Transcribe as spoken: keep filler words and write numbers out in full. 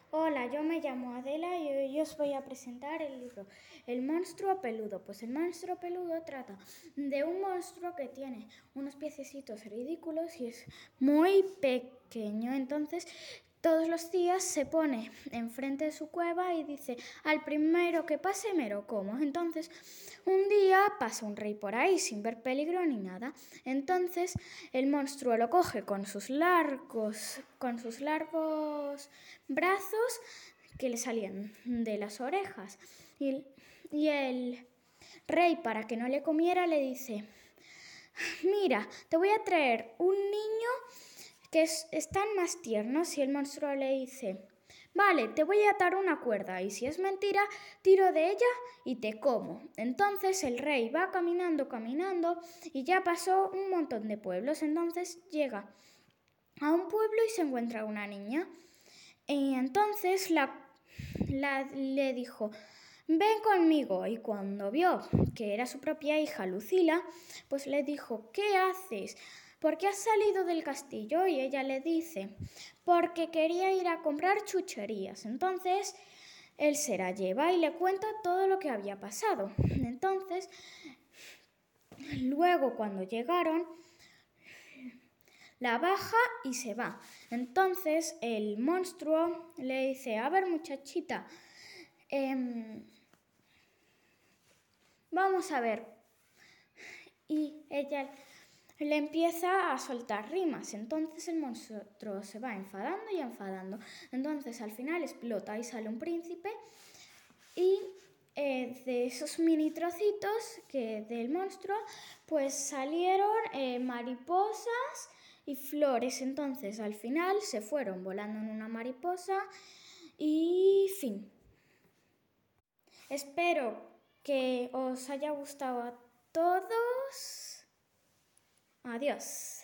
Hola, yo me llamo Adela y hoy os voy a presentar el libro El monstruo peludo. Pues el monstruo peludo trata de un monstruo que tiene unos piececitos ridículos y es muy pequeño. Entonces, todos los días se pone enfrente de su cueva y dice: al primero que pase me lo como. Entonces, un día pasa un rey por ahí sin ver peligro ni nada. Entonces, el monstruo lo coge con sus largos, con sus largos brazos que le salían de las orejas. Y, y el rey, para que no le comiera, le dice: mira, te voy a traer un niño que es, están más tiernos. Y el monstruo le dice: vale, te voy a atar una cuerda y si es mentira, tiro de ella y te como. Entonces el rey va caminando, caminando y ya pasó un montón de pueblos. Entonces llega a un pueblo y se encuentra una niña. Y entonces la, la, le dijo: ven conmigo. Y cuando vio que era su propia hija Lucila, pues le dijo: ¿qué haces? ¿Por qué has salido del castillo? Y ella le dice: porque quería ir a comprar chucherías. Entonces él se la lleva y le cuenta todo lo que había pasado. Entonces, luego cuando llegaron, la baja y se va. Entonces el monstruo le dice: a ver, muchachita, eh, vamos a ver. Y ella le empieza a soltar rimas. Entonces el monstruo se va enfadando y enfadando. Entonces al final explota y sale un príncipe. Y eh, de esos mini trocitos que del monstruo, pues salieron eh, mariposas y flores. Entonces al final se fueron volando en una mariposa y fin. Espero que os haya gustado a todos. Adiós.